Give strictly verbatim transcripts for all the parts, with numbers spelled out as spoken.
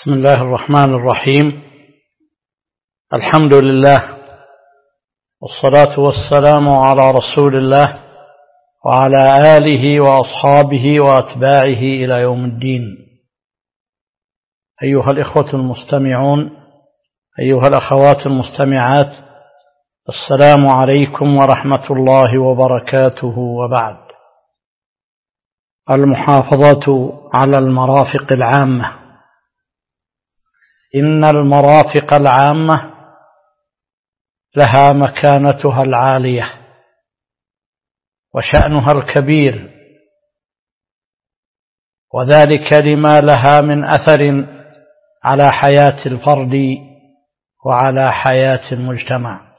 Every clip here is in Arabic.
بسم الله الرحمن الرحيم. الحمد لله والصلاة والسلام على رسول الله وعلى آله وأصحابه وأتباعه إلى يوم الدين. أيها الإخوة المستمعون، أيها الأخوات المستمعات، السلام عليكم ورحمة الله وبركاته. وبعد، المحافظة على المرافق العامة. إن المرافق العامة لها مكانتها العالية وشأنها الكبير، وذلك لما لها من أثر على حياة الفرد وعلى حياة المجتمع،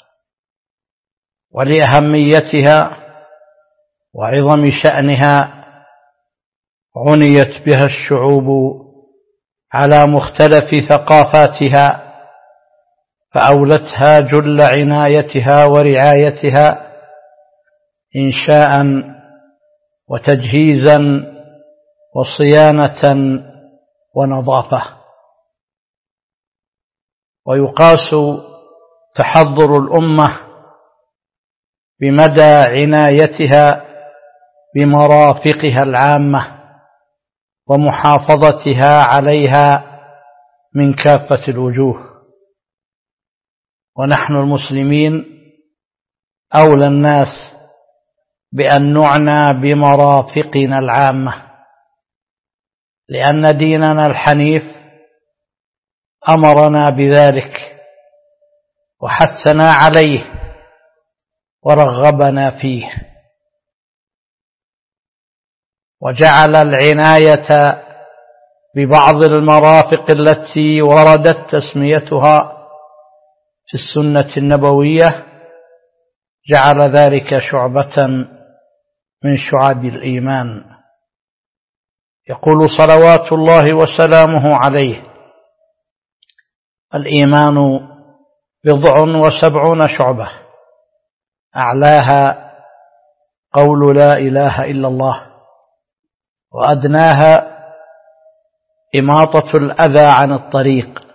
ولأهميتها وعظم شأنها عنيت بها الشعوب على مختلف ثقافاتها، فأولتها جل عنايتها ورعايتها إنشاء وتجهيزا وصيانة ونظافة. ويقاس تحضر الأمة بمدى عنايتها بمرافقها العامة ومحافظتها عليها من كافة الوجوه. ونحن المسلمين أولى الناس بأن نعنى بمرافقنا العامة، لأن ديننا الحنيف أمرنا بذلك وحثنا عليه ورغبنا فيه، وجعل العناية ببعض المرافق التي وردت تسميتها في السنة النبوية، جعل ذلك شعبة من شعب الإيمان. يقول صلوات الله وسلامه عليه: الإيمان بضع وسبعون شعبة، أعلاها قول لا إله إلا الله، وأدناها إماطة الأذى عن الطريق.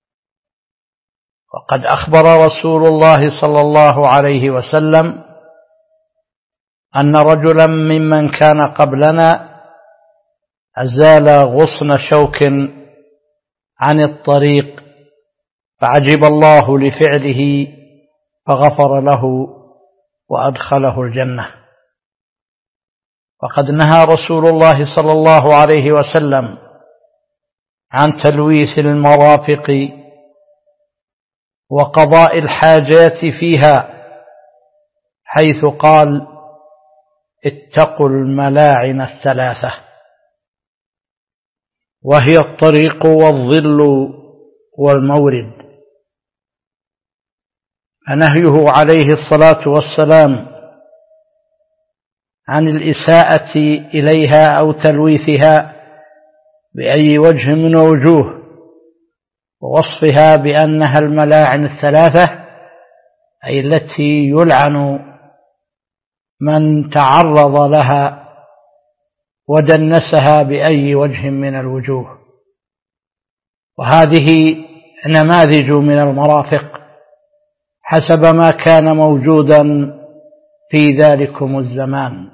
وقد أخبر رسول الله صلى الله عليه وسلم أن رجلا ممن كان قبلنا أزال غصن شوك عن الطريق، فعجب الله لفعله فغفر له وأدخله الجنة. وقد نهى رسول الله صلى الله عليه وسلم عن تلويث المرافق وقضاء الحاجات فيها، حيث قال: اتقوا الملاعن الثلاثة، وهي الطريق والظل والمورد. فنهيه عليه الصلاة والسلام عن الإساءة إليها أو تلويثها بأي وجه من وجوه، ووصفها بأنها الملاعن الثلاثة، أي التي يلعن من تعرض لها ودنسها بأي وجه من الوجوه. وهذه نماذج من المرافق حسب ما كان موجودا في ذلكم الزمان.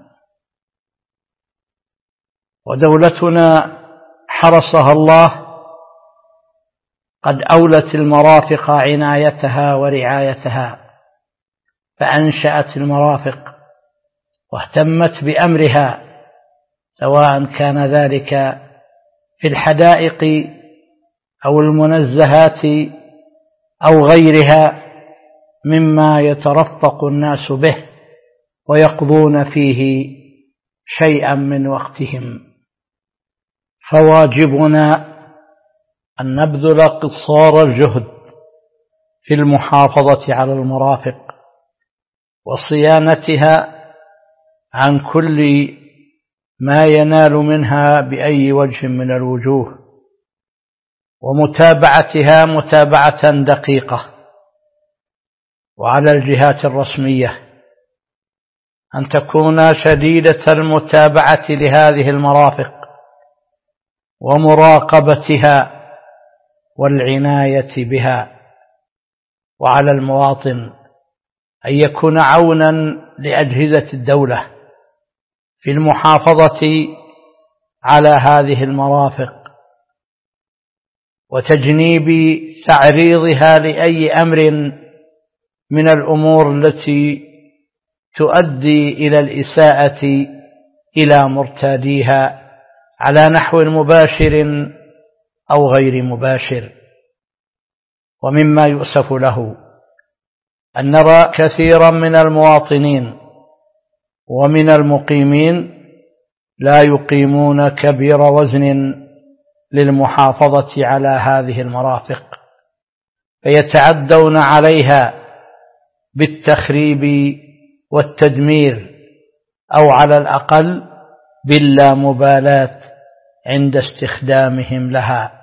ودولتنا حرسها الله قد أولت المرافق عنايتها ورعايتها، فأنشأت المرافق واهتمت بأمرها، سواء كان ذلك في الحدائق أو المنزهات أو غيرها مما يترفق الناس به ويقضون فيه شيئا من وقتهم. فواجبنا أن نبذل قصارى الجهد في المحافظة على المرافق وصيانتها عن كل ما ينال منها بأي وجه من الوجوه، ومتابعتها متابعة دقيقة. وعلى الجهات الرسمية أن تكون شديدة المتابعة لهذه المرافق ومراقبتها والعناية بها، وعلى المواطن أن يكون عونا لأجهزة الدولة في المحافظة على هذه المرافق وتجنيب تعريضها لأي أمر من الأمور التي تؤدي إلى الإساءة إلى مرتاديها على نحو مباشر أو غير مباشر. ومما يؤسف له أن نرى كثيرا من المواطنين ومن المقيمين لا يقيمون كبير وزن للمحافظة على هذه المرافق، فيتعدون عليها بالتخريب والتدمير أو على الأقل باللامبالاة عند استخدامهم لها.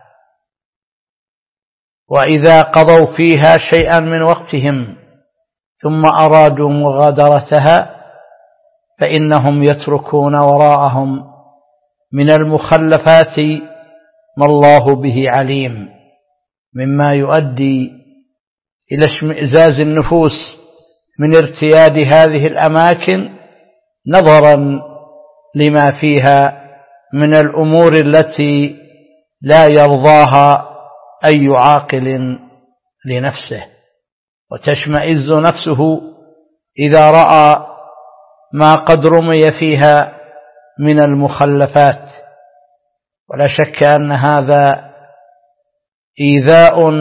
وإذا قضوا فيها شيئا من وقتهم ثم أرادوا مغادرتها فإنهم يتركون وراءهم من المخلفات ما الله به عليم، مما يؤدي إلى اشمئزاز النفوس من ارتياد هذه الأماكن نظرا لما فيها من الأمور التي لا يرضاها أي عاقل لنفسه، وتشمئز نفسه إذا رأى ما قد رمي فيها من المخلفات. ولا شك أن هذا إيذاء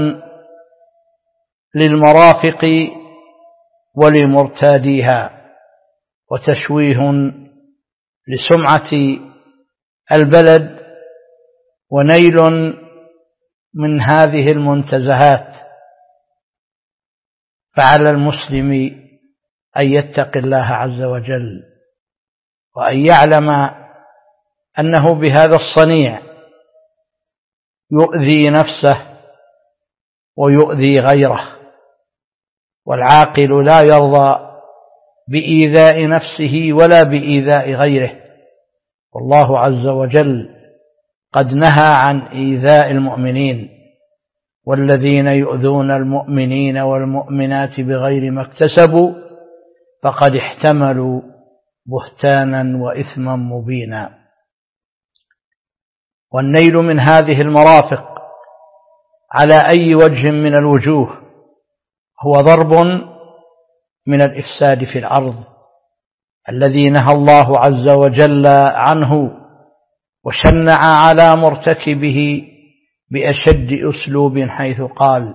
للمرافق ولمرتاديها وتشويه لسمعة البلد ونيل من هذه المنتزهات. فعلى المسلم أن يتقي الله عز وجل وأن يعلم أنه بهذا الصنيع يؤذي نفسه ويؤذي غيره، والعاقل لا يرضى بإيذاء نفسه ولا بإيذاء غيره، والله عز وجل قد نهى عن إيذاء المؤمنين، والذين يؤذون المؤمنين والمؤمنات بغير ما اكتسبوا فقد احتملوا بهتانا وإثما مبينا. والنيل من هذه المرافق على أي وجه من الوجوه هو ضرب من الإفساد في الأرض الذي نهى الله عز وجل عنه وشنع على مرتكبه بأشد أسلوب حيث قال: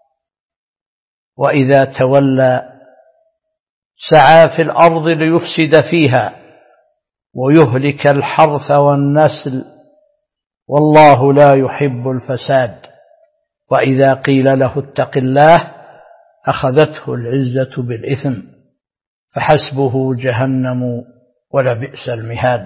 وإذا تولى سعى في الأرض ليفسد فيها ويهلك الحرث والنسل والله لا يحب الفساد. وإذا قيل له اتق الله أخذته العزة بالإثم فحسبه جهنم ولبئس المهاد.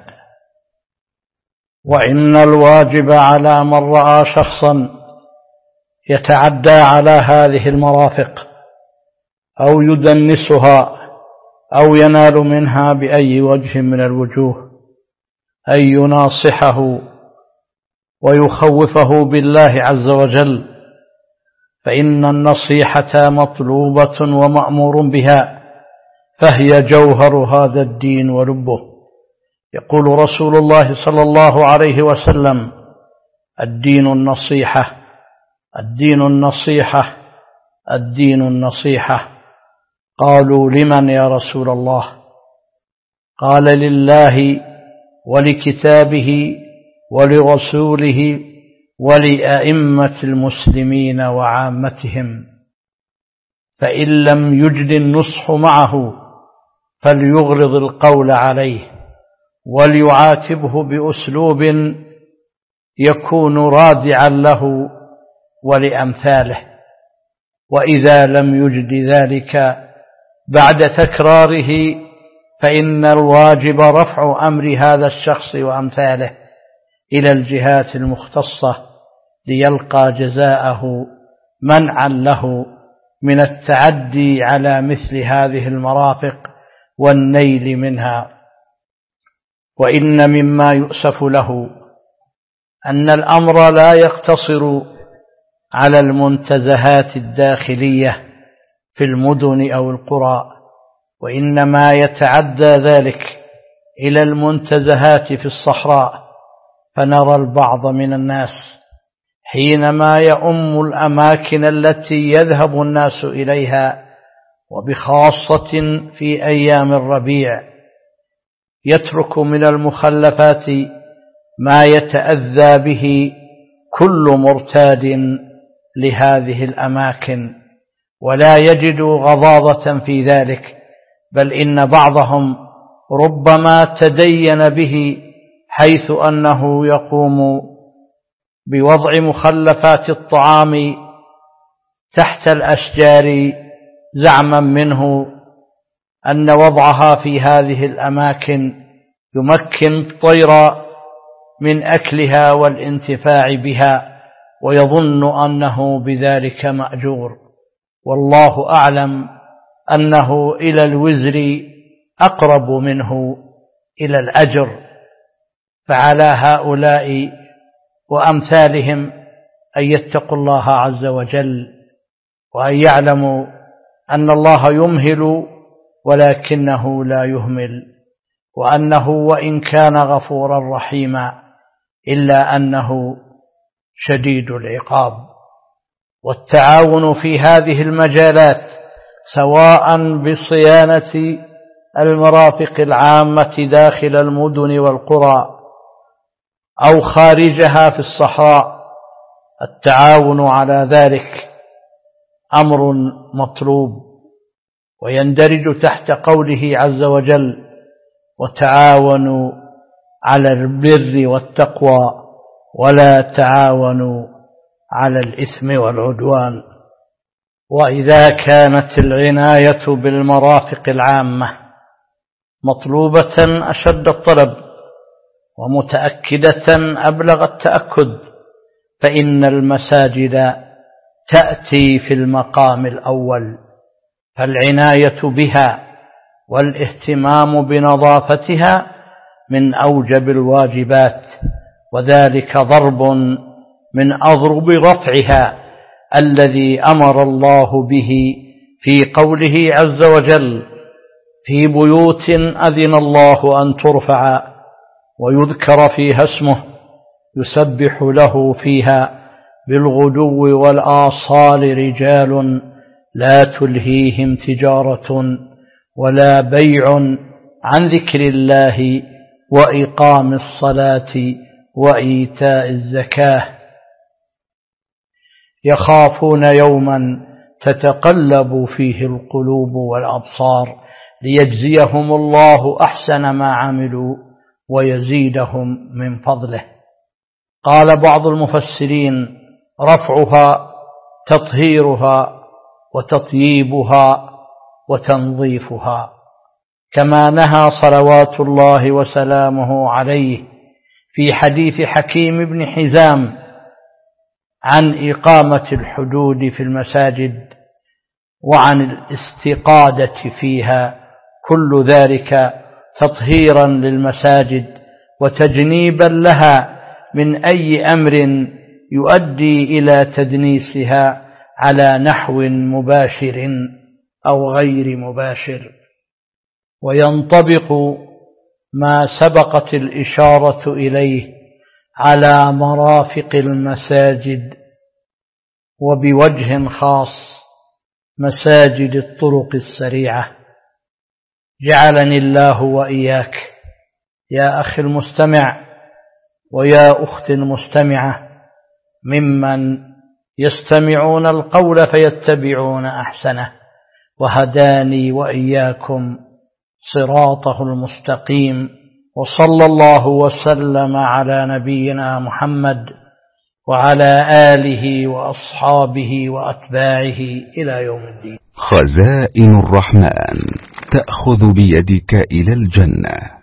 وإن الواجب على من رأى شخصا يتعدى على هذه المرافق أو يدنسها أو ينال منها بأي وجه من الوجوه أن يناصحه ويخوفه بالله عز وجل، فإن النصيحة مطلوبة ومأمور بها، فهي جوهر هذا الدين ولبه. يقول رسول الله صلى الله عليه وسلم: الدين النصيحة، الدين النصيحة، الدين النصيحة. قالوا: لمن يا رسول الله؟ قال: لله ولكتابه ولرسوله ولأئمة المسلمين وعامتهم، فإن لم يجد النصح معه فليغرض القول عليه وليعاتبه بأسلوب يكون رادعا له ولأمثاله، وإذا لم يجد ذلك بعد تكراره فإن الواجب رفع أمر هذا الشخص وأمثاله إلى الجهات المختصة ليلقى جزاءه منعا له من التعدي على مثل هذه المرافق والنيل منها. وإن مما يؤسف له أن الأمر لا يقتصر على المنتزهات الداخلية في المدن أو القرى، وإنما يتعدى ذلك إلى المنتزهات في الصحراء. فنرى البعض من الناس حينما يؤم الأماكن التي يذهب الناس إليها، وبخاصة في أيام الربيع، يترك من المخلفات ما يتأذى به كل مرتاد لهذه الأماكن، ولا يجد غضاضة في ذلك، بل إن بعضهم ربما تدين به، حيث أنه يقوم بوضع مخلفات الطعام تحت الأشجار، زعما منه أن وضعها في هذه الأماكن يمكن الطير من أكلها والانتفاع بها، ويظن أنه بذلك مأجور، والله أعلم أنه إلى الوزر أقرب منه إلى الأجر. فعلى هؤلاء وأمثالهم أن يتقوا الله عز وجل، وأن يعلموا أن الله يمهل ولكنه لا يهمل، وأنه وإن كان غفورا رحيما إلا أنه شديد العقاب. والتعاون في هذه المجالات سواء بصيانة المرافق العامة داخل المدن والقرى أو خارجها في الصحراء، التعاون على ذلك أمر مطلوب، ويندرج تحت قوله عز وجل: وتعاونوا على البر والتقوى ولا تعاونوا على الإثم والعدوان. وإذا كانت العناية بالمرافق العامة مطلوبة أشد الطلب ومتأكدة أبلغ التأكد، فإن المساجد تأتي في المقام الأول، فالعناية بها والاهتمام بنظافتها من أوجب الواجبات، وذلك ضرب من أضرب رفعها الذي أمر الله به في قوله عز وجل: في بيوت أذن الله أن ترفع ويذكر فيها اسمه يسبح له فيها بالغدو والآصال رجال لا تلهيهم تجارة ولا بيع عن ذكر الله وإقام الصلاة وإيتاء الزكاة يخافون يوما تتقلب فيه القلوب والأبصار ليجزيهم الله أحسن ما عملوا ويزيدهم من فضله. قال بعض المفسرين: رفعها تطهيرها وتطييبها وتنظيفها، كما نهى صلوات الله وسلامه عليه في حديث حكيم بن حزام عن إقامة الحدود في المساجد وعن الاستقادة فيها، كل ذلك تطهيرا للمساجد وتجنيبا لها من أي أمر يؤدي إلى تدنيسها على نحو مباشر أو غير مباشر. وينطبق ما سبقت الإشارة إليه على مرافق المساجد، وبوجه خاص مساجد الطرق السريعة. جعلني الله وإياك يا أخي المستمع ويا أخت المستمعة ممن يستمعون القول فيتبعون أحسنه، وهداني وإياكم صراطه المستقيم، وصلى الله وسلم على نبينا محمد وعلى آله وأصحابه وأتباعه إلى يوم الدين. خزائن الرحمن تأخذ بيدك إلى الجنة.